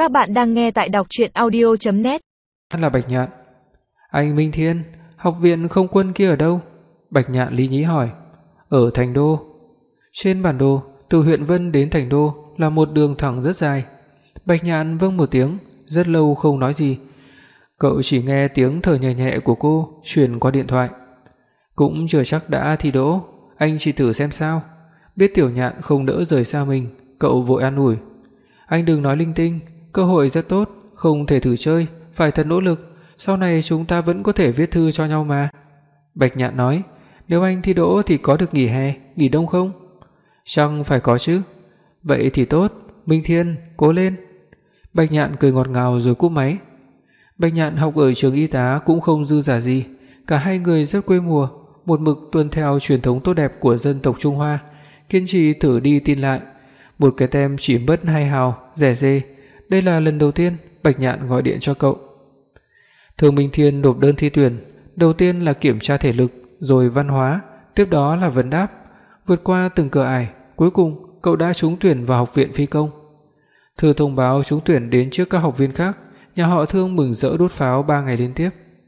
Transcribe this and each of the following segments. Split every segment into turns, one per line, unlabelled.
Các bạn đang nghe tại đọc truyện audio.net.
Là Bạch Nhạn. Anh Minh Thiên, học viện không quân kia ở đâu? Bạch Nhạn lý nhí hỏi. Ở Thành Đô. Trên bản đồ, từ huyện Vân đến Thành Đô là một đường thẳng rất dài. Bạch Nhạn vâng một tiếng, rất lâu không nói gì. Cậu chỉ nghe tiếng thở nhẹ nhẹ của cô truyền qua điện thoại. Cũng chưa chắc đã thi đỗ, anh chỉ thử xem sao. Biết Tiểu Nhạn không đỡ rời xa mình, cậu vội an ủi. Anh đừng nói linh tinh, cơ hội rất tốt, không thể thử chơi, phải thật nỗ lực, sau này chúng ta vẫn có thể viết thư cho nhau mà. Bạch Nhạn nói, nếu anh thi đỗ thì có được nghỉ hè, nghỉ đông không? Chắc phải có chứ. Vậy thì tốt, Minh Thiên, cố lên. Bạch Nhạn cười ngọt ngào rồi cúp máy. Bạch Nhạn học ở trường y tá cũng không dư giả gì, cả hai người rất quê mùa, một mực tuân theo truyền thống tốt đẹp của dân tộc Trung Hoa, kiên trì thử đi tin lại. Một cái tem chỉ mất 2 hào, rẻ rê. Đây là lần đầu tiên Bạch Nhạn gọi điện cho cậu. Thường Minh Thiên nộp đơn thi tuyển, đầu tiên là kiểm tra thể lực, rồi văn hóa, tiếp đó là vấn đáp. Vượt qua từng cửa ải, cuối cùng cậu đã trúng tuyển vào học viện phi công. Thư thông báo trúng tuyển đến trước các học viên khác, nhà họ Thương mừng rỡ đốt pháo 3 ngày liên tiếp.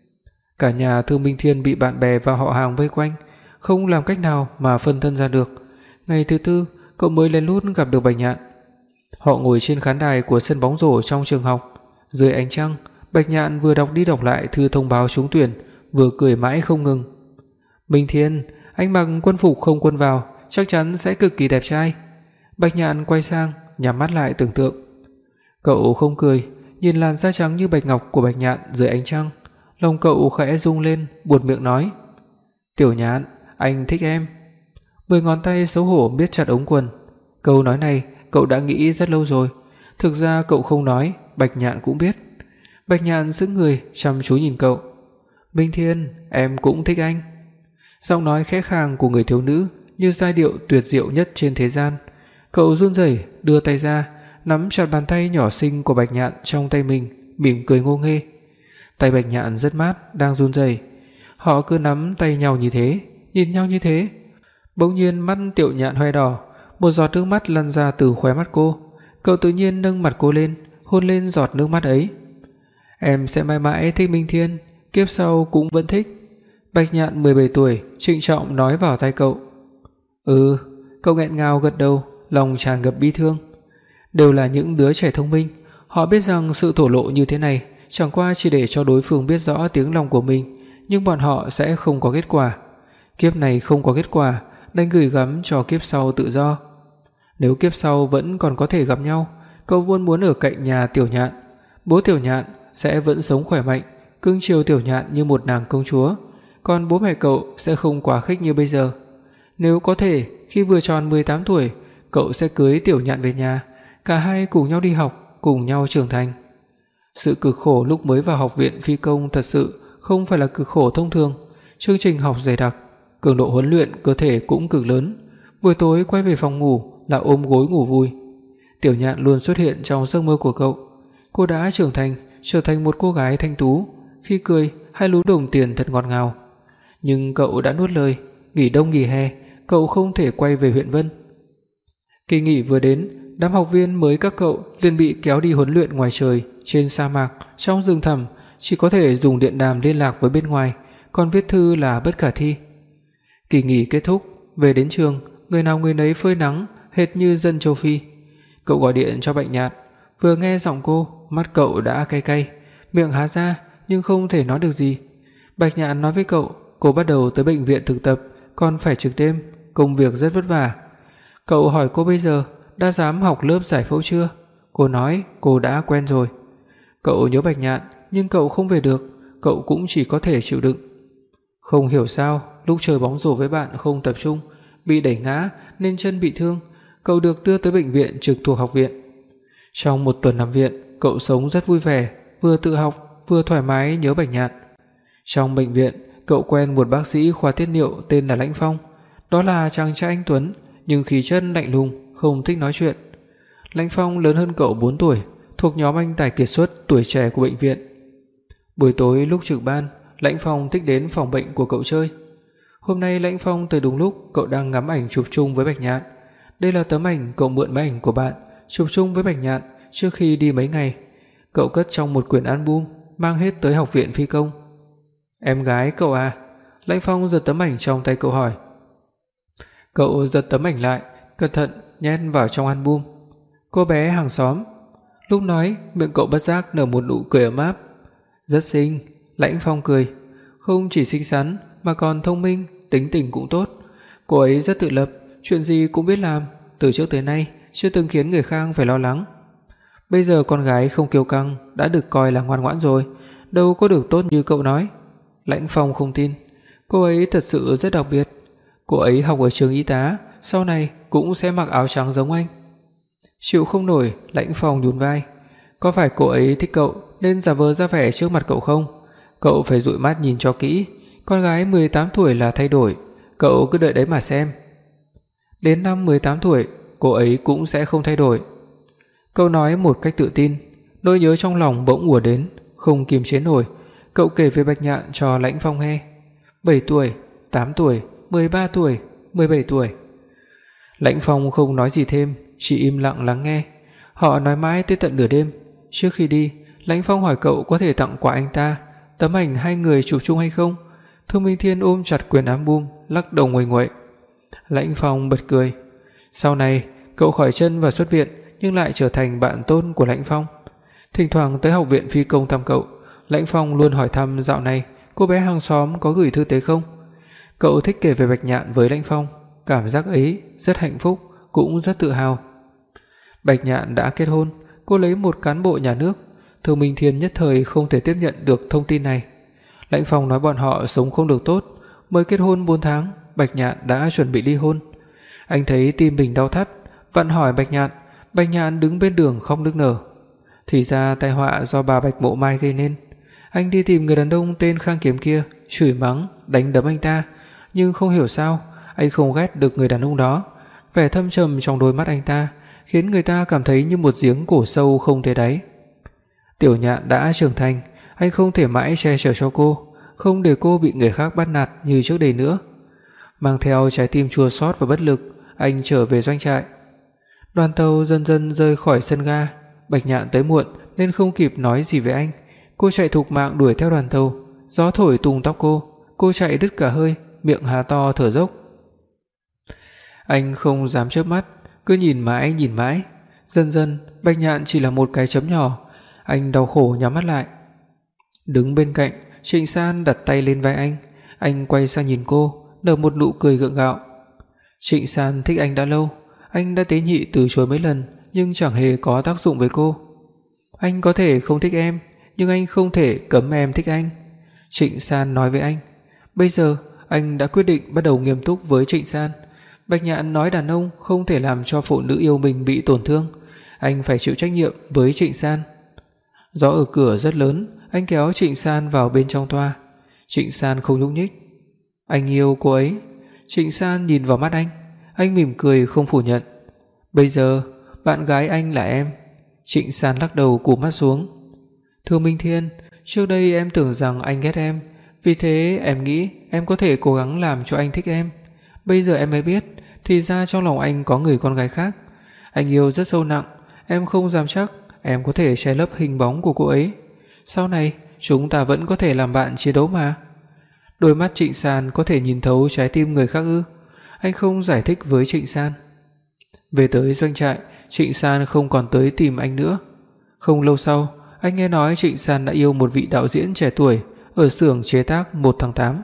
Cả nhà Thương Minh Thiên bị bạn bè và họ hàng vây quanh, không làm cách nào mà phân thân ra được. Ngày thứ tư, cậu mới lén lút gặp được Bạch Nhạn. Họ ngồi trên khán đài của sân bóng rổ trong trường học, dưới ánh trăng, Bạch Nhạn vừa đọc đi đọc lại thư thông báo trúng tuyển, vừa cười mãi không ngừng. Minh Thiên, anh mặc quân phục không quân vào, chắc chắn sẽ cực kỳ đẹp trai. Bạch Nhạn quay sang, nhắm mắt lại tưởng tượng. Cậu không cười, nhìn làn da trắng như bạch ngọc của Bạch Nhạn dưới ánh trăng, lòng cậu khẽ rung lên, buột miệng nói: "Tiểu Nhạn, anh thích em." 10 ngón tay xấu hổ biết chặt ống quần. Câu nói này cậu đã nghĩ rất lâu rồi. Thực ra cậu không nói, Bạch Nhạn cũng biết. Bạch Nhạn sững người, chăm chú nhìn cậu. "Minh Thiên, em cũng thích anh." Giọng nói khẽ khàng của người thiếu nữ như giai điệu tuyệt diệu nhất trên thế gian. Cậu run rẩy đưa tay ra, nắm chặt bàn tay nhỏ xinh của Bạch Nhạn trong tay mình, mỉm cười ngô nghê. Tay Bạch Nhạn rất mát, đang run rẩy. Họ cứ nắm tay nhau như thế, nhìn nhau như thế. Bỗng nhiên mắt Tiểu Nhạn hoe đỏ, một giọt nước mắt lăn ra từ khóe mắt cô. Cậu tự nhiên nâng mặt cô lên, hôn lên giọt nước mắt ấy. "Em sẽ mãi mãi thích Minh Thiên, kiếp sau cũng vẫn thích." Bạch Nhạn 17 tuổi trịnh trọng nói vào tai cậu. "Ừ." Cậu nghẹn ngào gật đầu, lòng tràn ngập bi thương. Đều là những đứa trẻ thông minh, họ biết rằng sự thổ lộ như thế này chẳng qua chỉ để cho đối phương biết rõ tiếng lòng của mình, nhưng bọn họ sẽ không có kết quả. Kiếp này không có kết quả, đành gửi gắm cho kiếp sau tự do. Nếu kiếp sau vẫn còn có thể gặp nhau, cậu vẫn muốn ở cạnh nhà Tiểu Nhạn. Bố Tiểu Nhạn sẽ vẫn sống khỏe mạnh, cưng chiều Tiểu Nhạn như một nàng công chúa, còn bố mẹ cậu sẽ không quá khích như bây giờ. Nếu có thể, khi vừa tròn 18 tuổi, cậu sẽ cưới Tiểu Nhạn về nhà, cả hai cùng nhau đi học, cùng nhau trưởng thành. Sự cực khổ lúc mới vào học viện phi công thật sự không phải là cực khổ thông thường, chương trình học dày đặc, cường độ huấn luyện cơ thể cũng cực lớn. Buổi tối quay về phòng ngủ là ôm gối ngủ vui. Tiểu Nhạn luôn xuất hiện trong giấc mơ của cậu. Cô đã trưởng thành, trở thành một cô gái thanh tú, khi cười hai lúm đồng tiền thật ngọt ngào. Nhưng cậu đã nuốt lời, nghỉ đông nghỉ hè, cậu không thể quay về huyện Vân. Kỳ nghỉ vừa đến, đám học viên mới các cậu liền bị kéo đi huấn luyện ngoài trời, trên sa mạc, trong rừng thẳm, chỉ có thể dùng điện đàm liên lạc với bên ngoài, còn viết thư là bất khả thi. Kỳ nghỉ kết thúc, về đến trường, người nào người nấy phơi nắng, hệt như dân châu Phi. Cậu gọi điện cho Bạch Nhạn, vừa nghe giọng cô, mắt cậu đã cay cay, miệng há ra nhưng không thể nói được gì. Bạch Nhạn nói với cậu, cô bắt đầu tới bệnh viện thực tập, còn phải trực đêm, công việc rất vất vả. Cậu hỏi cô bây giờ đã dám học lớp giải phẫu chưa? Cô nói cô đã quen rồi. Cậu nhớ Bạch Nhạn, nhưng cậu không về được, cậu cũng chỉ có thể chịu đựng. Không hiểu sao, lúc chơi bóng rổ với bạn không tập trung, bị đẩy ngã nên chân bị thương, cậu được đưa tới bệnh viện trực thuộc học viện. Trong một tuần nằm viện, cậu sống rất vui vẻ, vừa tự học, vừa thoải mái nhớ Bạch Nhạn. Trong bệnh viện, cậu quen một bác sĩ khoa tiết niệu tên là Lãnh Phong. Đó là chàng trai anh tuấn, nhưng khí chất lạnh lùng, không thích nói chuyện. Lãnh Phong lớn hơn cậu 4 tuổi, thuộc nhóm anh tài kiệt xuất tuổi trẻ của bệnh viện. Buổi tối lúc trực ban, Lãnh Phong thích đến phòng bệnh của cậu chơi. Hôm nay Lãnh Phong tới đúng lúc cậu đang ngắm ảnh chụp chung với Bạch Nhạn. Đây là tấm ảnh cậu mượn máy ảnh của bạn, chụp chung với Bạch Nhạn trước khi đi mấy ngày. Cậu cất trong một quyển album, mang hết tới học viện phi công. Em gái cậu à? Lãnh Phong giật tấm ảnh trong tay cậu hỏi. Cậu giật tấm ảnh lại, cẩn thận nhét vào trong album. Cô bé hàng xóm. Lúc nói, miệng cậu bất giác nở một nụ cười ấm áp. Rất xinh. Lãnh Phong cười. Không chỉ xinh xắn mà còn thông minh, tính tình cũng tốt. Cô ấy rất tự lập, chuyện gì cũng biết làm, từ trước tới nay chưa từng khiến người khác phải lo lắng. Bây giờ con gái không kiêu căng đã được coi là ngoan ngoãn rồi, đâu có được tốt như cậu nói. Lãnh Phong không tin. Cô ấy thật sự rất đặc biệt. Cô ấy học ở trường y tá, sau này cũng sẽ mặc áo trắng giống anh. Chịu không nổi, Lãnh Phong nhún vai. Có phải cô ấy thích cậu nên giả vờ ra vẻ trước mặt cậu không? Cậu phải dụi mắt nhìn cho kỹ, con gái 18 tuổi là thay đổi, cậu cứ đợi đấy mà xem. Đến năm 18 tuổi, cô ấy cũng sẽ không thay đổi. Cậu nói một cách tự tin, nỗi nhớ trong lòng bỗng ùa đến, không kiềm chế nổi. Cậu kể về Bạch Nhạn cho Lãnh Phong nghe. 7 tuổi, 8 tuổi, 13 tuổi, 17 tuổi. Lãnh Phong không nói gì thêm, chỉ im lặng lắng nghe. Họ nói mãi tới tận nửa đêm. Trước khi đi, Lãnh Phong hỏi cậu có thể tặng quà anh ta tấm ảnh hai người chụp chung hay không. Thương Minh Thiên ôm chặt quyển album, lắc đầu nguầy nguậy. Lãnh Phong bật cười. Sau này, cậu khỏi chân và xuất viện, nhưng lại trở thành bạn tốt của Lãnh Phong. Thỉnh thoảng tới học viện phi công thăm cậu, Lãnh Phong luôn hỏi thăm dạo này cô bé hàng xóm có gửi thư tới không. Cậu thích kể về Bạch Nhạn với Lãnh Phong, cảm giác ấy rất hạnh phúc, cũng rất tự hào. Bạch Nhạn đã kết hôn, cô lấy một cán bộ nhà nước. Thương Minh Thiên nhất thời không thể tiếp nhận được thông tin này. Lãnh Phong nói bọn họ sống không được tốt, mới kết hôn 4 tháng, Bạch Nhạn đã chuẩn bị ly hôn. Anh thấy tim mình đau thắt, vặn hỏi Bạch Nhạn. Bạch Nhạn đứng bên đường khóc nức nở. Thì ra tai họa do bà Bạch Mộ Mai gây nên. Anh đi tìm người đàn ông tên Khang Kiếm kia, chửi mắng, đánh đấm anh ta, nhưng không hiểu sao anh không ghét được người đàn ông đó. Vẻ thâm trầm trong đôi mắt anh ta khiến người ta cảm thấy như một giếng cổ sâu không thấy đáy. Tiểu Nhạn đã trưởng thành, anh không thể mãi che chở cho cô, không để cô bị người khác bắt nạt như trước đây nữa. Mang theo trái tim chua xót và bất lực, anh trở về doanh trại. Đoàn tàu dần dần rời khỏi sân ga. Bạch Nhạn tới muộn nên không kịp nói gì với anh. Cô chạy thục mạng đuổi theo đoàn tàu. Gió thổi tung tóc cô chạy đứt cả hơi, miệng há to thở dốc. Anh không dám chớp mắt, cứ nhìn mãi. Dần dần Bạch Nhạn chỉ là một cái chấm nhỏ. Anh đau khổ nhắm mắt lại. Đứng bên cạnh, Trịnh San đặt tay lên vai anh quay sang nhìn cô, nở một nụ cười gượng gạo. Trịnh San thích anh đã lâu, anh đã tế nhị từ chối mấy lần nhưng chẳng hề có tác dụng với cô. Anh có thể không thích em, nhưng anh không thể cấm em thích anh. Trịnh San nói với anh. Bây giờ anh đã quyết định bắt đầu nghiêm túc với Trịnh San. Bạch Nhạn nói đàn ông không thể làm cho phụ nữ yêu mình bị tổn thương, anh phải chịu trách nhiệm với Trịnh San. Gió ở cửa rất lớn, anh kéo Trịnh San vào bên trong toa. Trịnh San không nhúc nhích. Anh yêu cô ấy. Trịnh San nhìn vào mắt anh mỉm cười không phủ nhận. Bây giờ bạn gái anh là em. Trịnh San lắc đầu cụp mắt xuống. Thương Minh Thiên, trước đây em tưởng rằng anh ghét em, vì thế em nghĩ em có thể cố gắng làm cho anh thích em. Bây giờ em mới biết, thì ra trong lòng anh có người con gái khác. Anh yêu rất sâu nặng, em không dám chắc em có thể che lấp hình bóng của cô ấy. Sau này chúng ta vẫn có thể làm bạn chiến đấu mà. Đôi mắt Trịnh San có thể nhìn thấu trái tim người khác ư? Anh không giải thích với Trịnh San. Về tới doanh trại, Trịnh San không còn tới tìm anh nữa. Không lâu sau, anh nghe nói Trịnh San đã yêu một vị đạo diễn trẻ tuổi ở xưởng chế tác 1 tháng 8.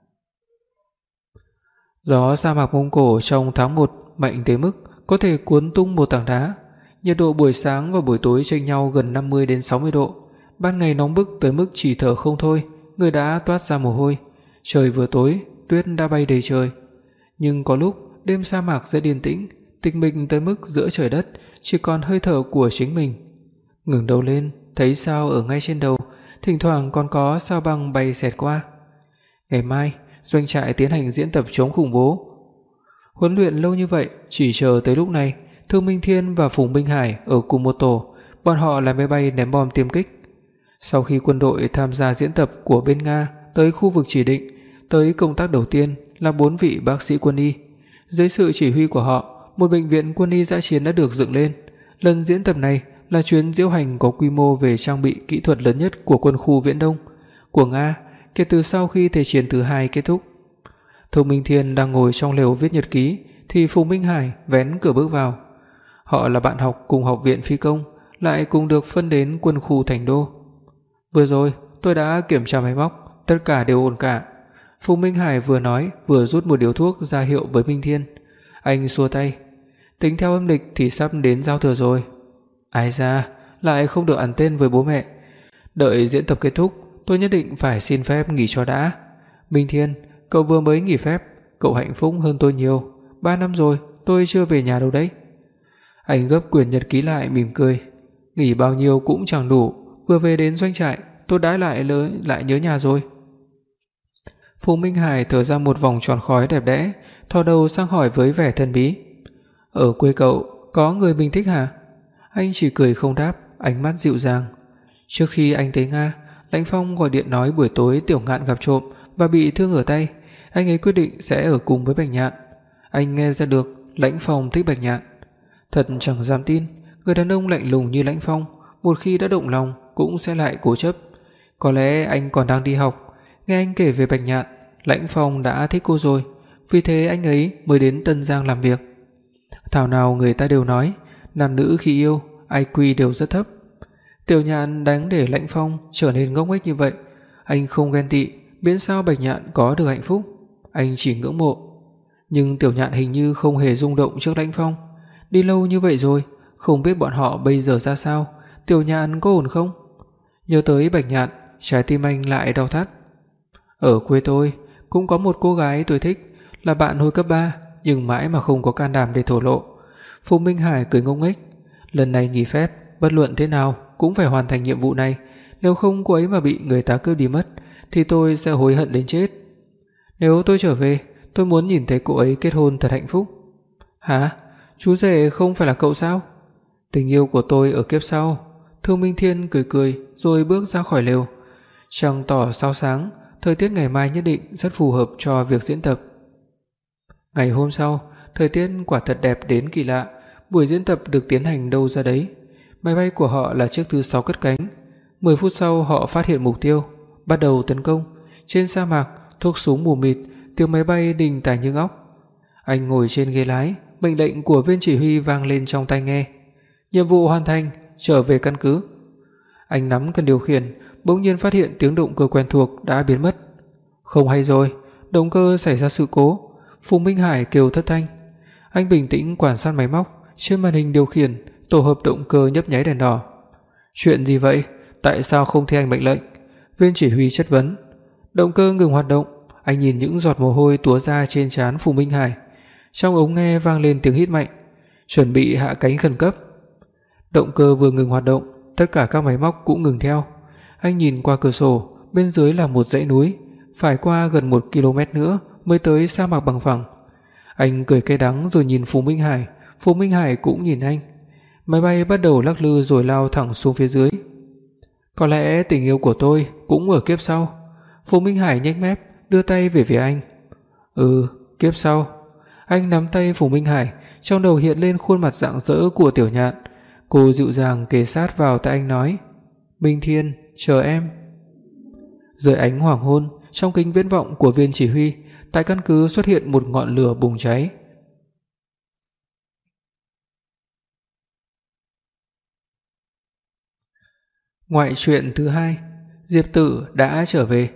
Gió sa mạc Mông Cổ trong tháng 1 mạnh tới mức có thể cuốn tung một tảng đá. Nhiệt độ buổi sáng và buổi tối chênh nhau gần 50 đến 60 độ. Ban ngày nóng bức tới mức chỉ thở không thôi, người đã toát ra mồ hôi. Trời vừa tối, tuyết đã bay đầy trời. Nhưng có lúc đêm sa mạc rất yên tĩnh, tịch mịch tới mức giữa trời đất chỉ còn hơi thở của chính mình. Ngẩng đầu lên, thấy sao ở ngay trên đầu, thỉnh thoảng còn có sao băng bay xẹt qua. Ngày mai, doanh trại tiến hành diễn tập chống khủng bố. Huấn luyện lâu như vậy, chỉ chờ tới lúc này, Thương Minh Thiên và Phùng Minh Hải ở cùng một tổ, bọn họ lái máy bay ném bom tiêm kích. Sau khi quân đội tham gia diễn tập của bên Nga tới khu vực chỉ định, tới công tác đầu tiên là 4 vị bác sĩ quân y. Dưới sự chỉ huy của họ, một bệnh viện quân y dã chiến đã được dựng lên. Lần diễn tập này, là chuyến diễu hành có quy mô về trang bị kỹ thuật lớn nhất của quân khu Viễn Đông của Nga kể từ sau khi Thế chiến thứ 2 kết thúc. Thông Minh Thiên đang ngồi trong lều viết nhật ký thì Phùng Minh Hải vén cửa bước vào. Họ là bạn học cùng học viện phi công, lại cùng được phân đến quân khu Thành Đô. Vừa rồi tôi đã kiểm tra máy móc, tất cả đều ổn cả. Phùng Minh Hải vừa nói vừa rút một điếu thuốc ra hiệu với Minh Thiên. Anh xua tay. Tính theo âm lịch thì sắp đến giao thừa rồi. Ai da, lại không được ăn tên với bố mẹ. Đợi diễn tập kết thúc, tôi nhất định phải xin phép nghỉ cho đã. Minh Thiên, cậu vừa mới nghỉ phép, cậu hạnh phúc hơn tôi nhiều. 3 năm rồi, tôi chưa về nhà đâu đấy. Anh gấp quyển nhật ký lại mỉm cười. Nghỉ bao nhiêu cũng chẳng đủ, vừa về đến doanh trại, tôi đã lại nhớ nhà rồi. Phùng Minh Hải thở ra một vòng tròn khói đẹp đẽ, thò đầu sang hỏi với vẻ thần bí. Ở quê cậu có người mình thích hả? Anh chỉ cười không đáp, ánh mắt dịu dàng. Trước khi anh tới Nga, Lãnh Phong gọi điện nói buổi tối Tiểu Ngạn gặp trộm và bị thương ở tay, anh ấy quyết định sẽ ở cùng với Bạch Nhạn. Anh nghe ra được Lãnh Phong thích Bạch Nhạn. Thật chẳng dám tin, người đàn ông lạnh lùng như Lãnh Phong, một khi đã động lòng cũng sẽ lại cố chấp. Có lẽ anh còn đang đi học, nghe anh kể về Bạch Nhạn, Lãnh Phong đã thích cô rồi, vì thế anh ấy mới đến Tân Giang làm việc. Thảo nào người ta đều nói, nam nữ khi yêu, IQ đều rất thấp. Tiểu Nhạn đáng để Lãnh Phong trở nên ngốc nghếch như vậy. Anh không ghen tị, miễn sao Bạch Nhạn có được hạnh phúc, anh chỉ ngưỡng mộ. Nhưng Tiểu Nhạn hình như không hề rung động trước Lãnh Phong. Đi lâu như vậy rồi, không biết bọn họ bây giờ ra sao, Tiểu Nhạn có ổn không? Nhớ tới Bạch Nhạn, trái tim anh lại đau thắt. Ở quê tôi cũng có một cô gái tôi thích, là bạn hồi cấp 3, nhưng mãi mà không có can đảm để thổ lộ. Phùng Minh Hải cười ngông nghếch. Lần này nghỉ phép, bất luận thế nào cũng phải hoàn thành nhiệm vụ này, nếu không cô ấy mà bị người ta cướp đi mất thì tôi sẽ hối hận đến chết. Nếu tôi trở về, tôi muốn nhìn thấy cô ấy kết hôn thật hạnh phúc. Hả? Chú rể không phải là cậu sao? Tình yêu của tôi ở kiếp sau. Thương Minh Thiên cười cười rồi bước ra khỏi lều. Trăng tỏ sao sáng, thời tiết ngày mai nhất định rất phù hợp cho việc diễn tập. Ngày hôm sau, thời tiết quả thật đẹp đến kỳ lạ. Buổi diễn tập được tiến hành đâu ra đấy. Máy bay của họ là chiếc thứ 6 cất cánh. 10 phút sau họ phát hiện mục tiêu, bắt đầu tấn công. Trên sa mạc, thuốc súng mù mịt, tiếng máy bay đình tài như óc. Anh ngồi trên ghế lái, mệnh lệnh của viên chỉ huy vang lên trong tai nghe. Nhiệm vụ hoàn thành, trở về căn cứ. Anh nắm cần điều khiển, bỗng nhiên phát hiện tiếng động cơ quen thuộc đã biến mất. Không hay rồi, động cơ xảy ra sự cố. Phùng Minh Hải kêu thất thanh. Anh bình tĩnh quan sát máy móc, trên màn hình điều khiển, tổ hợp động cơ nhấp nháy đèn đỏ. Chuyện gì vậy? Tại sao không thi hành mệnh lệnh? Viên chỉ huy chất vấn. Động cơ ngừng hoạt động. Anh nhìn những giọt mồ hôi túa ra trên trán Phùng Minh Hải. Trong ống nghe vang lên tiếng hít mạnh. Chuẩn bị hạ cánh khẩn cấp. Động cơ vừa ngừng hoạt động, tất cả các máy móc cũng ngừng theo. Anh nhìn qua cửa sổ, bên dưới là một dãy núi, phải qua gần 1 km nữa mới tới sa mạc bằng phẳng. Anh cười cay đắng rồi nhìn Phùng Minh Hải, Phùng Minh Hải cũng nhìn anh. Máy bay bắt đầu lắc lư rồi lao thẳng xuống phía dưới. Có lẽ tình yêu của tôi cũng ở kiếp sau. Phùng Minh Hải nhếch mép, đưa tay về phía anh. Kiếp sau. Anh nắm tay Phùng Minh Hải, trong đầu hiện lên khuôn mặt rạng rỡ của Tiểu Nhạn. Cô dịu dàng kề sát vào tai anh nói, Minh Thiên, chờ em. Dưới ánh hoàng hôn, trong kính viễn vọng của viên chỉ huy, tại căn cứ xuất hiện một ngọn lửa bùng cháy. Ngoại truyện thứ 2, Diệp Tử đã trở về.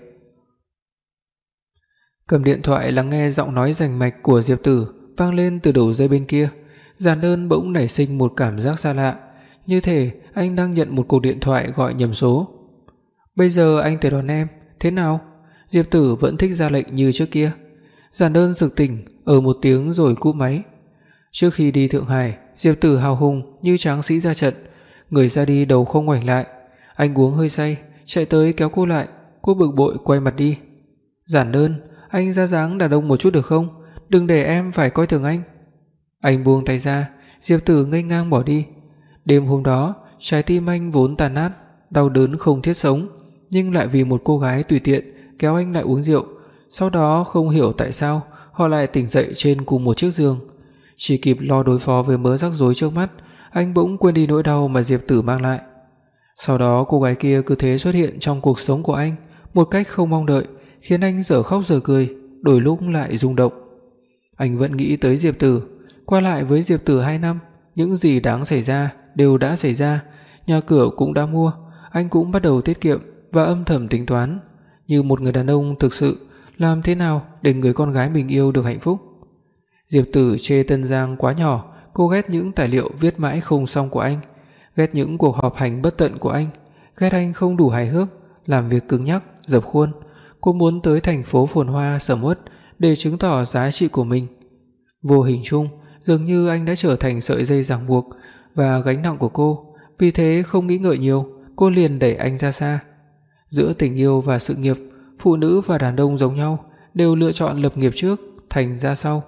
Cầm điện thoại lắng nghe giọng nói rành mạch của Diệp Tử vang lên từ đầu dây bên kia. Giản Đơn bỗng nảy sinh một cảm giác xa lạ, như thể anh đang nhận một cuộc điện thoại gọi nhầm số. Bây giờ anh tới đón em, thế nào? Diệp Tử vẫn thích ra lệnh như trước kia. Giản Đơn sực tỉnh, một tiếng rồi cúp máy. Trước khi đi Thượng Hải, Diệp Tử hào hùng như tráng sĩ ra trận, người ra đi đầu không ngoảnh lại. Anh uống hơi say, chạy tới kéo cô lại, cô bực bội quay mặt đi. Giản Đơn, anh ra dáng đàn ông một chút được không? Đừng để em phải coi thường anh. Anh buông tay ra, Diệp Tử ngây ngang bỏ đi. Đêm hôm đó, trái tim anh vốn tàn nát, đau đớn không thiết sống, nhưng lại vì một cô gái tùy tiện kéo anh lại uống rượu. Sau đó không hiểu tại sao họ lại tỉnh dậy trên cùng một chiếc giường. Chỉ kịp lo đối phó với mớ rắc rối trước mắt, anh bỗng quên đi nỗi đau mà Diệp Tử mang lại. Sau đó cô gái kia cứ thế xuất hiện trong cuộc sống của anh một cách không mong đợi, khiến anh dở khóc dở cười, đôi lúc lại rung động. Anh vẫn nghĩ tới Diệp Tử, qua lại với Diệp Tử 2 năm, những gì đáng xảy ra đều đã xảy ra, nhà cửa cũng đã mua, anh cũng bắt đầu tiết kiệm và âm thầm tính toán, như một người đàn ông thực sự, làm thế nào để người con gái mình yêu được hạnh phúc. Diệp Tử chê Tân Giang quá nhỏ, cô ghét những tài liệu viết mãi không xong của anh, ghét những cuộc họp hành bất tận của anh, ghét anh không đủ hài hước, làm việc cứng nhắc, dập khuôn. Cô muốn tới thành phố phồn hoa sầm uất để chứng tỏ giá trị của mình. Vô hình chung, dường như anh đã trở thành sợi dây ràng buộc và gánh nặng của cô, vì thế không nghĩ ngợi nhiều, cô liền đẩy anh ra xa. Giữa tình yêu và sự nghiệp, phụ nữ và đàn ông giống nhau, đều lựa chọn lập nghiệp trước, thành ra sau.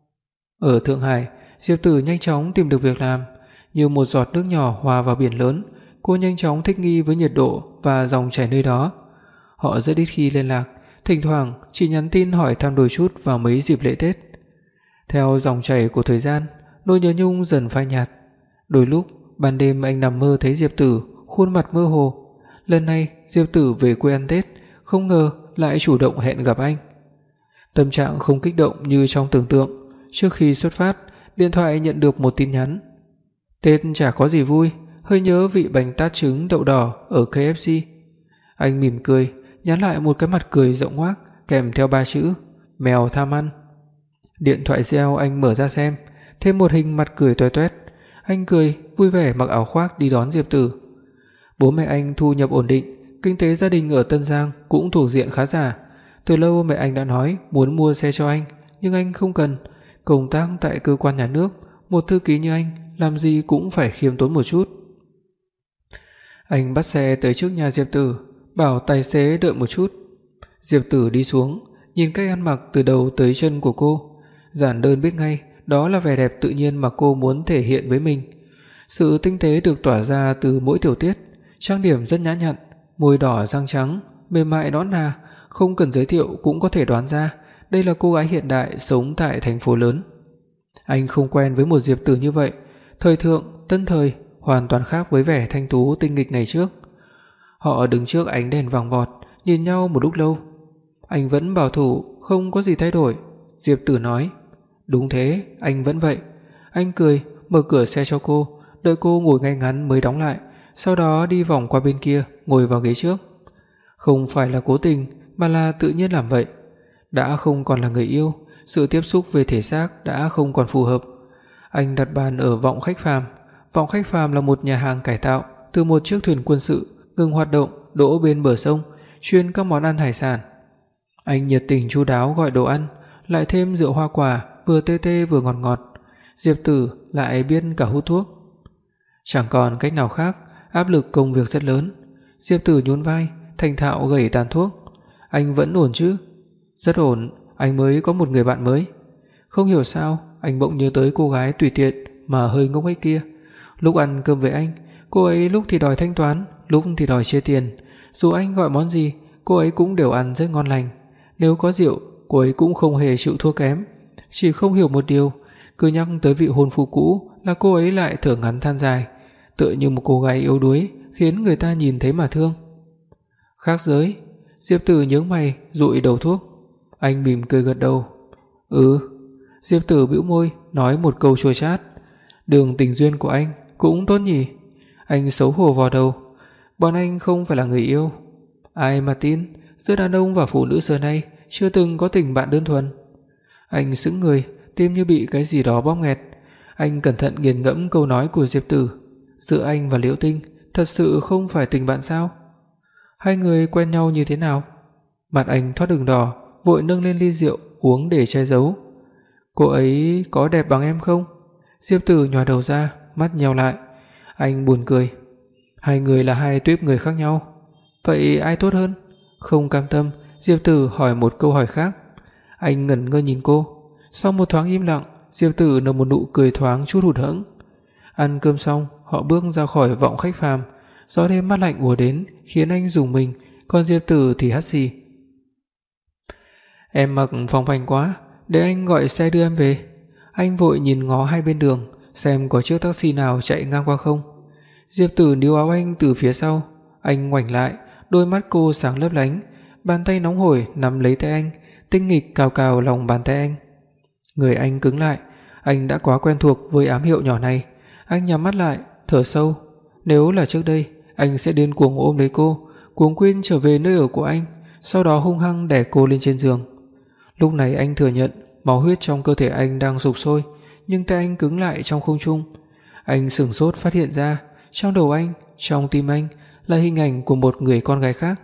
Ở Thượng Hải, Diệp Tử nhanh chóng tìm được việc làm, như một giọt nước nhỏ hòa vào biển lớn, cô nhanh chóng thích nghi với nhiệt độ và dòng chảy nơi đó. Họ rất ít khi liên lạc, thỉnh thoảng chỉ nhắn tin hỏi thăm đôi chút vào mấy dịp lễ Tết. Theo dòng chảy của thời gian, nỗi nhớ nhung dần phai nhạt. Đôi lúc, ban đêm anh nằm mơ thấy Diệp Tử, khuôn mặt mơ hồ. Lần này, Diệp Tử về quê ăn Tết, không ngờ lại chủ động hẹn gặp anh. Tâm trạng không kích động như trong tưởng tượng. Trước khi xuất phát, điện thoại nhận được một tin nhắn. Tết chả có gì vui, hơi nhớ vị bánh tát trứng đậu đỏ ở KFC. Anh mỉm cười, nhắn lại một cái mặt cười rộng ngoác kèm theo 3 chữ: mèo tham ăn. Điện thoại reo, anh mở ra xem, thêm một hình mặt cười toe toét. Anh cười vui vẻ mặc áo khoác đi đón Diệp Tử. Bố mẹ anh thu nhập ổn định, kinh tế gia đình ở Tân Giang cũng thuộc diện khá giả. Từ lâu mẹ anh đã nói muốn mua xe cho anh, nhưng anh không cần. Công tác tại cơ quan nhà nước, một thư ký như anh làm gì cũng phải khiêm tốn một chút. Anh bắt xe tới trước nhà Diệp Tử, bảo tài xế đợi một chút. Diệp Tử đi xuống, nhìn cách ăn mặc từ đầu tới chân của cô, giản đơn biết ngay đó là vẻ đẹp tự nhiên mà cô muốn thể hiện với mình. Sự tinh tế được tỏa ra từ mỗi tiểu tiết, trang điểm rất nhã nhặn, môi đỏ răng trắng, mềm mại nõn nà, không cần giới thiệu cũng có thể đoán ra đây là cô gái hiện đại sống tại thành phố lớn. Anh không quen với một Diệp Tử như vậy, thời thượng, tân thời, hoàn toàn khác với vẻ thanh tú tinh nghịch ngày trước. Họ đứng trước ánh đèn vàng vọt, nhìn nhau một lúc lâu. Anh vẫn bảo thủ, không có gì thay đổi. Diệp Tử nói: "Đúng thế, anh vẫn vậy." Anh cười, mở cửa xe cho cô, đợi cô ngồi ngay ngắn mới đóng lại, sau đó đi vòng qua bên kia, ngồi vào ghế trước. Không phải là cố tình, mà là tự nhiên làm vậy. Đã không còn là người yêu, sự tiếp xúc về thể xác đã không còn phù hợp. Anh đặt bàn ở Vọng Khách Phàm. Vọng Khách Phàm là một nhà hàng cải tạo từ một chiếc thuyền quân sự ngừng hoạt động đỗ bên bờ sông, chuyên các món ăn hải sản. Anh nhiệt tình chu đáo gọi đồ ăn, lại thêm rượu hoa quả, vừa tê tê vừa ngọt ngọt. Diệp Tử lại biết cả hút thuốc. Chẳng còn cách nào khác, áp lực công việc rất lớn. Diệp Tử nhún vai, thành thạo gẩy tàn thuốc. Anh vẫn ổn chứ? Rất ổn, anh mới có một người bạn mới. Không hiểu sao, anh bỗng nhớ tới cô gái tùy tiện mà hơi ngốc ấy kia. Lúc ăn cơm với anh, cô ấy lúc thì đòi thanh toán, lúc thì đòi chia tiền. Dù anh gọi món gì, cô ấy cũng đều ăn rất ngon lành. Nếu có rượu, cô ấy cũng không hề chịu thua kém. Chỉ không hiểu một điều, cứ nhắc tới vị hôn phu cũ là cô ấy lại thở ngắn than dài, tựa như một cô gái yếu đuối, khiến người ta nhìn thấy mà thương. Khác giới. Diệp Tử nhướng mày, dụi đầu thuốc. Anh mỉm cười gật đầu. Diệp Tử bĩu môi, nói một câu chua chát. Đường tình duyên của anh cũng tốt nhỉ? Anh xấu hổ vò đầu. Bọn anh không phải là người yêu. Ai mà tin, giữa đàn ông và phụ nữ xưa nay chưa từng có tình bạn đơn thuần. Anh sững người, tim như bị cái gì đó bóp nghẹt. Anh cẩn thận nghiền ngẫm câu nói của Diệp Tử. Giữa anh và Liễu Tinh thật sự không phải tình bạn sao? Hai người quen nhau như thế nào? Mặt anh thoát ửng đỏ, vội nâng lên ly rượu uống để che giấu. Cô ấy có đẹp bằng em không? Diệp Tử nhòi đầu ra, mắt nheo lại. Anh buồn cười. Hai người là hai tuýp người khác nhau. Vậy ai tốt hơn? Không cam tâm, Diệp Tử hỏi một câu hỏi khác. Anh ngẩn ngơ nhìn cô. Sau một thoáng im lặng, Diệp Tử nở một nụ cười thoáng chút hụt hẫng. Ăn cơm xong, họ bước ra khỏi Vọng Khách Phàm. Gió đêm mát lạnh ùa đến khiến anh rùng mình, còn Diệp Tử thì hắt xì. Em mặc phóng phanh quá, để anh gọi xe đưa em về. Anh vội nhìn ngó hai bên đường, xem có chiếc taxi nào chạy ngang qua không. Diệp Tử níu áo anh từ phía sau, anh ngoảnh lại, đôi mắt cô sáng lấp lánh, bàn tay nóng hổi nắm lấy tay anh, tinh nghịch cào cào lòng bàn tay anh. Người anh cứng lại, anh đã quá quen thuộc với ám hiệu nhỏ này. Anh nhắm mắt lại, thở sâu. Nếu là trước đây, anh sẽ điên cuồng ôm lấy cô, cuống quýt trở về nơi ở của anh, sau đó hung hăng đè cô lên trên giường. Lúc này anh thừa nhận máu huyết trong cơ thể anh đang sục sôi, nhưng tay anh cứng lại trong không trung. Anh sửng sốt phát hiện ra, trong đầu anh, trong tim anh là hình ảnh của một người con gái khác.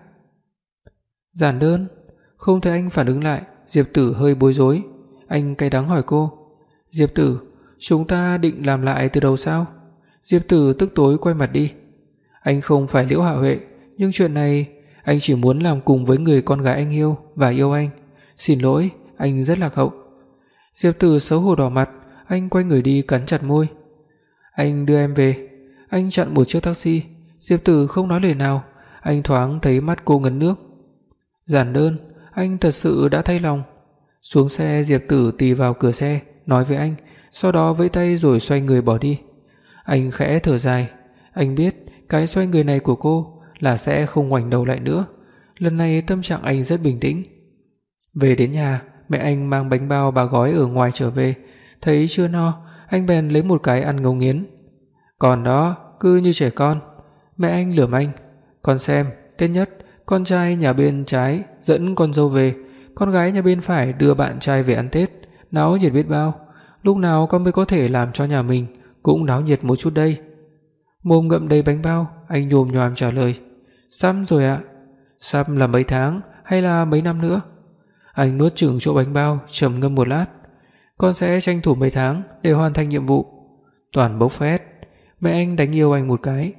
Giản Đơn. Không thấy anh phản ứng lại, Diệp Tử hơi bối rối. Anh cay đắng hỏi cô: "Diệp Tử, chúng ta định làm lại từ đầu sao?" Diệp Tử tức tối quay mặt đi. Anh không phải Liễu Hạ Huệ, nhưng chuyện này anh chỉ muốn làm cùng với người con gái anh yêu và yêu anh. Xin lỗi, anh rất lạc hậu. Diệp Tử xấu hổ đỏ mặt, anh quay người đi cắn chặt môi. Anh đưa em về. Anh chặn một chiếc taxi. Diệp Tử không nói lời nào, anh thoáng thấy mắt cô ngấn nước. Giản Đơn, anh thật sự đã thay lòng. Xuống xe, Diệp Tử tì vào cửa xe, nói với anh, sau đó vẫy tay rồi xoay người bỏ đi. Anh khẽ thở dài, anh biết cái xoay người này của cô là sẽ không ngoảnh đầu lại nữa. Lần này tâm trạng anh rất bình tĩnh. Về đến nhà, mẹ anh mang bánh bao bà gói ở ngoài trở về, thấy chưa no, anh bèn lấy một cái ăn ngấu nghiến. Còn đó, cứ như trẻ con. Mẹ anh lườm anh, con xem, Tết nhất, con trai nhà bên trái dẫn con dâu về, con gái nhà bên phải đưa bạn trai về ăn Tết, náo nhiệt biết bao. Lúc nào con mới có thể làm cho nhà mình cũng náo nhiệt một chút đây? Mồm ngậm đầy bánh bao, anh nhồm nhoàm trả lời, sắp rồi ạ. Sắp là mấy tháng hay là mấy năm nữa? Anh nuốt chửng chỗ bánh bao, trầm ngâm một lát. Con sẽ tranh thủ mấy tháng để hoàn thành nhiệm vụ. Toàn bốc phét. Mẹ anh đánh yêu anh một cái.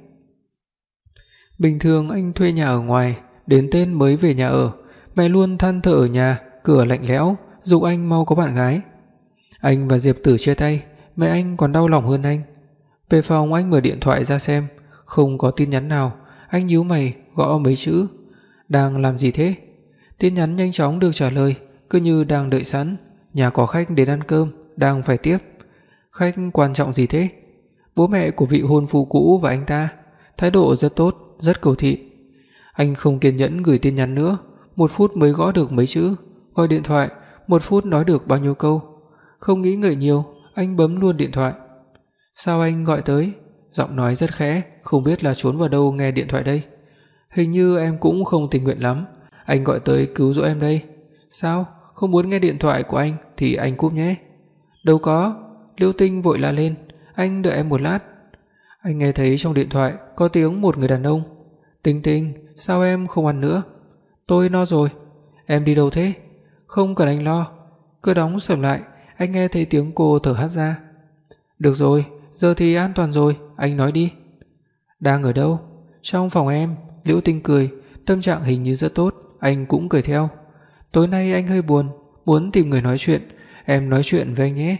Bình thường anh thuê nhà ở ngoài, đến Tết mới về nhà ở. Mẹ luôn than thở ở nhà, cửa lạnh lẽo, giục anh mau có bạn gái. Anh và Diệp Tử chia tay, mẹ anh còn đau lòng hơn anh. Về phòng anh mở điện thoại ra xem, không có tin nhắn nào. Anh nhíu mày, gõ mấy chữ. Đang làm gì thế? Tin nhắn nhanh chóng được trả lời, cứ như đang đợi sẵn. Nhà có khách đến ăn cơm, đang phải tiếp. Khách quan trọng gì thế? Bố mẹ của vị hôn phu cũ và anh ta. Thái độ rất tốt, rất cầu thị. Anh không kiên nhẫn gửi tin nhắn nữa. 1 phút mới gõ được mấy chữ. Gọi điện thoại, 1 phút nói được bao nhiêu câu. Không nghĩ ngợi nhiều, anh bấm luôn điện thoại. Sao anh gọi tới? Giọng nói rất khẽ, không biết là trốn vào đâu nghe điện thoại đây. Hình như em cũng không tình nguyện lắm. Anh gọi tới cứu giúp em đây. Sao? Không muốn nghe điện thoại của anh thì anh cúp nhé. Đâu có. Liễu Tinh vội la lên, anh đợi em một lát. Anh nghe thấy trong điện thoại có tiếng một người đàn ông. Tinh Tinh, sao em không ăn nữa? Tôi no rồi. Em đi đâu thế? Không cần anh lo. Cửa đóng sầm lại, anh nghe thấy tiếng cô thở hắt ra. Được rồi, giờ thì an toàn rồi, anh nói đi. Đang ở đâu? Trong phòng em. Liễu Tinh cười, tâm trạng hình như rất tốt, anh cũng cười theo. Tối nay anh hơi buồn, muốn tìm người nói chuyện, em nói chuyện với anh nhé.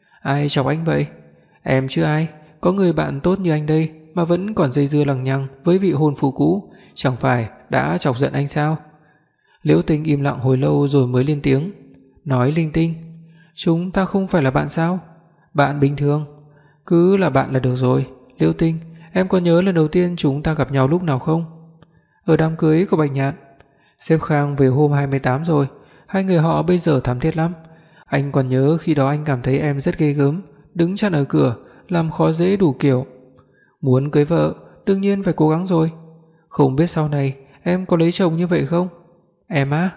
Ai chọc anh vậy? Em chứ ai, có người bạn tốt như anh đây mà vẫn còn dây dưa lằng nhằng với vị hôn phu cũ, chẳng phải đã chọc giận anh sao? Liễu Tinh im lặng hồi lâu rồi mới lên tiếng, nói linh tinh. Chúng ta không phải là bạn sao? Bạn bình thường. Cứ là bạn là được rồi. Liễu Tinh, em có nhớ lần đầu tiên chúng ta gặp nhau lúc nào không? Ở đám cưới của Bạch Nhạn. Sếp Khang về hôm 28 rồi, hai người họ bây giờ thắm thiết lắm. Anh còn nhớ khi đó anh cảm thấy em rất ghê gớm, đứng chặn ở cửa, làm khó dễ đủ kiểu. Muốn cưới vợ, đương nhiên phải cố gắng rồi. Không biết sau này em có lấy chồng như vậy không? Em á?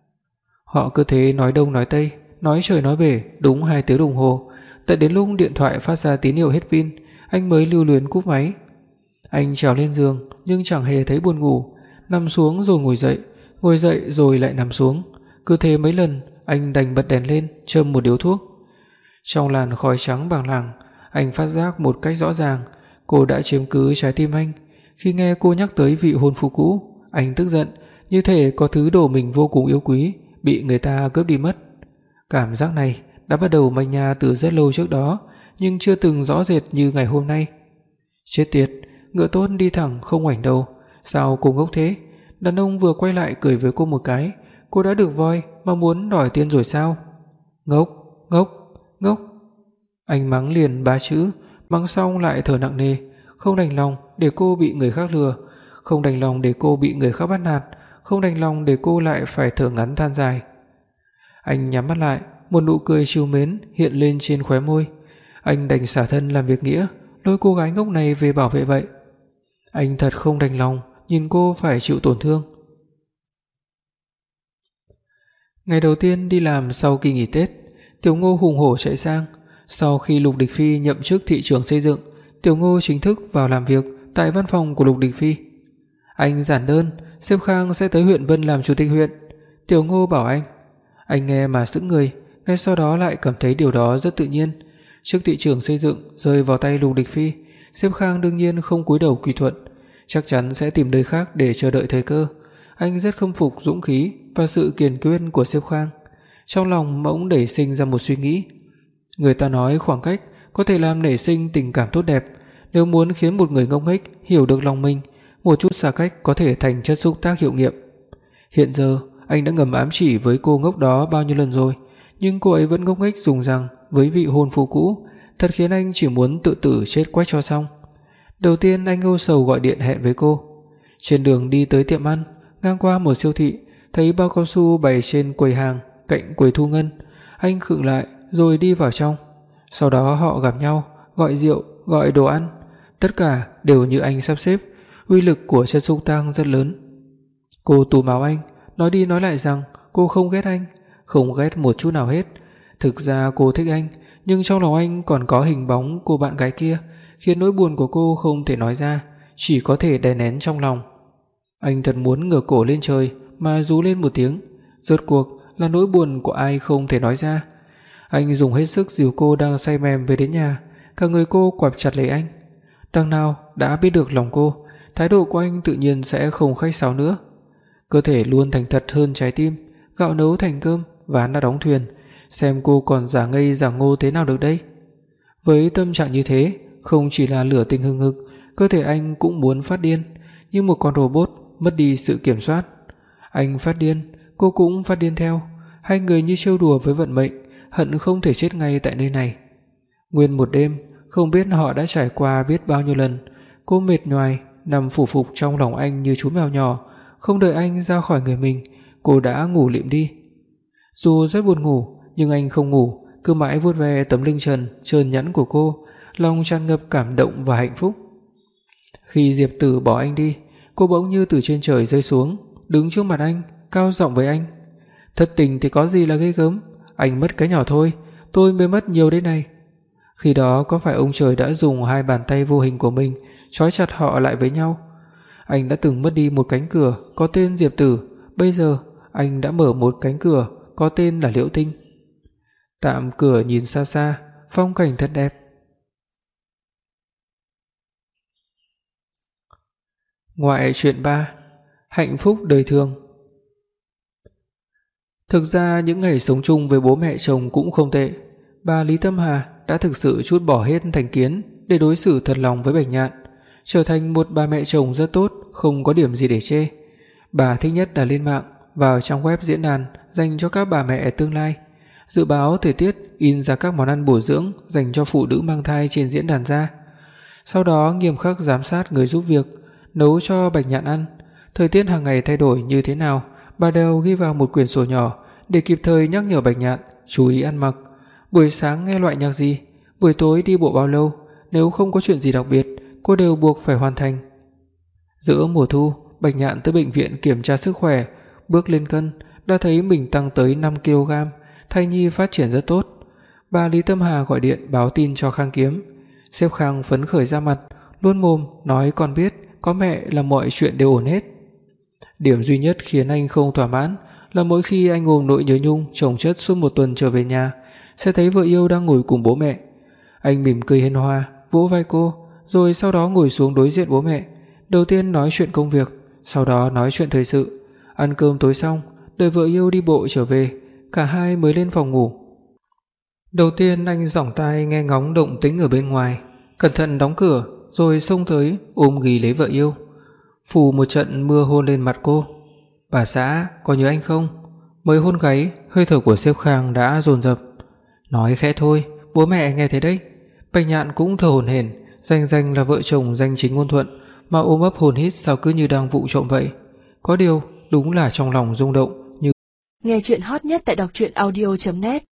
Họ cứ thế nói đông nói tây, nói trời nói bể đúng 2 tiếng đồng hồ. Tận đến lúc điện thoại phát ra tín hiệu hết pin, anh mới lưu luyến cúp máy. Anh trèo lên giường nhưng chẳng hề thấy buồn ngủ, nằm xuống rồi ngồi dậy rồi lại nằm xuống. Cứ thế mấy lần, anh đành bật đèn lên, châm một điếu thuốc. Trong làn khói trắng bàng làng, anh phát giác một cách rõ ràng, cô đã chiếm cứ trái tim anh. Khi nghe cô nhắc tới vị hôn phu cũ, anh tức giận, như thể có thứ đồ mình vô cùng yêu quý bị người ta cướp đi mất. Cảm giác này đã bắt đầu manh nha từ rất lâu trước đó, nhưng chưa từng rõ rệt như ngày hôm nay. Chết tiệt, ngựa tốt đi thẳng không ngoảnh đầu, sao cô ngốc thế? Đàn ông vừa quay lại cười với cô một cái, cô đã được voi mà muốn đòi tiền rồi sao? Ngốc, ngốc, ngốc. Anh mắng liền 3 chữ, mắng xong lại thở nặng nề, không đành lòng để cô bị người khác lừa, không đành lòng để cô bị người khác bắt nạt, không đành lòng để cô lại phải thở ngắn than dài. Anh nhắm mắt lại, một nụ cười trìu mến hiện lên trên khóe môi. Anh đành xả thân làm việc nghĩa, lôi cô gái ngốc này về bảo vệ vậy. Anh thật không đành lòng nhìn cô phải chịu tổn thương. Ngày đầu tiên đi làm sau kỳ nghỉ Tết, Tiểu Ngô hùng hổ chạy sang. Sau khi Lục Địch Phi nhậm chức thị trưởng xây dựng, Tiểu Ngô chính thức vào làm việc tại văn phòng của Lục Địch Phi. Anh giản đơn, sếp Khang sẽ tới huyện Vân làm chủ tịch huyện. Tiểu Ngô bảo anh nghe mà sững người, ngay sau đó lại cảm thấy điều đó rất tự nhiên. Chức thị trưởng xây dựng rơi vào tay Lục Địch Phi, sếp Khang đương nhiên không cúi đầu quy thuận, chắc chắn sẽ tìm nơi khác để chờ đợi thời cơ. Anh rất khâm phục dũng khí và sự kiên quyết của sếp Khang. Trong lòng bỗng nảy sinh ra một suy nghĩ. Người ta nói khoảng cách có thể làm nảy sinh tình cảm tốt đẹp, nếu muốn khiến một người ngốc nghếch hiểu được lòng mình, một chút xa cách có thể thành chất xúc tác hiệu nghiệm. Hiện giờ, anh đã ngầm ám chỉ với cô ngốc đó bao nhiêu lần rồi, nhưng cô ấy vẫn ngốc nghếch dùng rằng với vị hôn phu cũ, thật khiến anh chỉ muốn tự tử chết quách cho xong. Đầu tiên anh âu sầu gọi điện hẹn với cô. Trên đường đi tới tiệm ăn, ngang qua một siêu thị, thấy bao cao su bày trên quầy hàng cạnh quầy thu ngân. Anh khựng lại rồi đi vào trong. Sau đó họ gặp nhau, gọi rượu, gọi đồ ăn, tất cả đều như anh sắp xếp. Uy lực của chất xúc tác rất lớn. Cô túm áo anh, nói đi nói lại rằng cô không ghét anh, không ghét một chút nào hết. Thực ra cô thích anh, nhưng trong lòng anh còn có hình bóng cô bạn gái kia, khiến nỗi buồn của cô không thể nói ra, chỉ có thể đè nén trong lòng. Anh thật muốn ngửa cổ lên trời mà rú lên một tiếng, rốt cuộc là nỗi buồn của ai không thể nói ra. Anh dùng hết sức dìu cô đang say mềm về đến nhà, cả người cô quặp chặt lấy anh. Đằng nào đã biết được lòng cô, thái độ của anh tự nhiên sẽ không khách sáo nữa. Cơ thể luôn thành thật hơn trái tim, gạo nấu thành cơm, ván đã đóng thuyền, xem cô còn giả ngây giả ngô thế nào được đây. Với tâm trạng như thế, không chỉ là lửa tình hừng hực, cơ thể anh cũng muốn phát điên, như một con robot mất đi sự kiểm soát. Anh phát điên, cô cũng phát điên theo, hai người như trêu đùa với vận mệnh, hận không thể chết ngay tại nơi này. Nguyên một đêm, không biết họ đã trải qua biết bao nhiêu lần. Cô mệt nhoài nằm phủ phục trong lòng anh như chú mèo nhỏ, không đợi anh ra khỏi người mình, cô đã ngủ lịm đi. Dù rất buồn ngủ, nhưng anh không ngủ, cứ mãi vuốt ve tấm lưng trơn nhẵn của cô, lòng tràn ngập cảm động và hạnh phúc. Khi Diệp Tử bỏ anh đi, cô bỗng như từ trên trời rơi xuống, đứng trước mặt anh, cao giọng với anh: "Thất tình thì có gì là ghê gớm, anh mất cái nhỏ thôi, tôi mới mất nhiều đấy này." Khi đó có phải ông trời đã dùng hai bàn tay vô hình của mình trói chặt họ lại với nhau? Anh đã từng mất đi một cánh cửa có tên Diệp Tử, bây giờ anh đã mở một cánh cửa có tên là Liễu Tinh. Tạm cửa nhìn xa xa, phong cảnh thật đẹp. Ngoại truyện 3: Hạnh phúc đời thường. Thực ra những ngày sống chung với bố mẹ chồng cũng không tệ. Bà Lý Tâm Hà đã thực sự trút bỏ hết thành kiến để đối xử thật lòng với Bạch Nhạn, trở thành một bà mẹ chồng rất tốt, không có điểm gì để chê. Bà thích nhất là lên mạng, vào trang web diễn đàn dành cho các bà mẹ tương lai, dự báo thời tiết, in ra các món ăn bổ dưỡng dành cho phụ nữ mang thai trên diễn đàn ra. Sau đó nghiêm khắc giám sát người giúp việc, nấu cho Bạch Nhạn ăn. Thời tiết hàng ngày thay đổi như thế nào, bà đều ghi vào một quyển sổ nhỏ để kịp thời nhắc nhở Bạch Nhạn chú ý ăn mặc. Buổi sáng nghe loại nhạc gì, buổi tối đi bộ bao lâu, nếu không có chuyện gì đặc biệt, cô đều buộc phải hoàn thành. Giữa mùa thu, Bạch Nhạn tới bệnh viện kiểm tra sức khỏe, bước lên cân, đã thấy mình tăng tới 5 kg, thai nhi phát triển rất tốt. Bà Lý Tâm Hà gọi điện báo tin cho Khang Kiếm. Sếp Khang phấn khởi ra mặt, luôn mồm nói con biết, có mẹ là mọi chuyện đều ổn hết. Điểm duy nhất khiến anh không thỏa mãn là mỗi khi anh ôm nỗi nhớ nhung chồng chất suốt một tuần trở về nhà, sẽ thấy vợ yêu đang ngồi cùng bố mẹ. Anh mỉm cười hiền hòa, vỗ vai cô, rồi sau đó ngồi xuống đối diện bố mẹ. Đầu tiên nói chuyện công việc, sau đó nói chuyện thời sự. Ăn cơm tối xong, đợi vợ yêu đi bộ trở về, cả hai mới lên phòng ngủ. Đầu tiên anh giỏng tai nghe ngóng động tĩnh ở bên ngoài, cẩn thận đóng cửa, rồi xông tới ôm ghì lấy vợ yêu. Phủ một trận mưa hôn lên mặt cô. "Bà xã, có nhớ anh không?" Mới hôn gáy, hơi thở của sếp Khang đã dồn dập. "Nói khẽ thôi, bố mẹ nghe thấy đấy." Bạch Nhạn cũng thở hổn hển, danh là vợ chồng danh chính ngôn thuận mà ôm ấp hôn hít sao cứ như đang vụng trộm vậy. Có điều, đúng là trong lòng rung động như
Nghe truyện hot nhất tại đọc truyện audio net.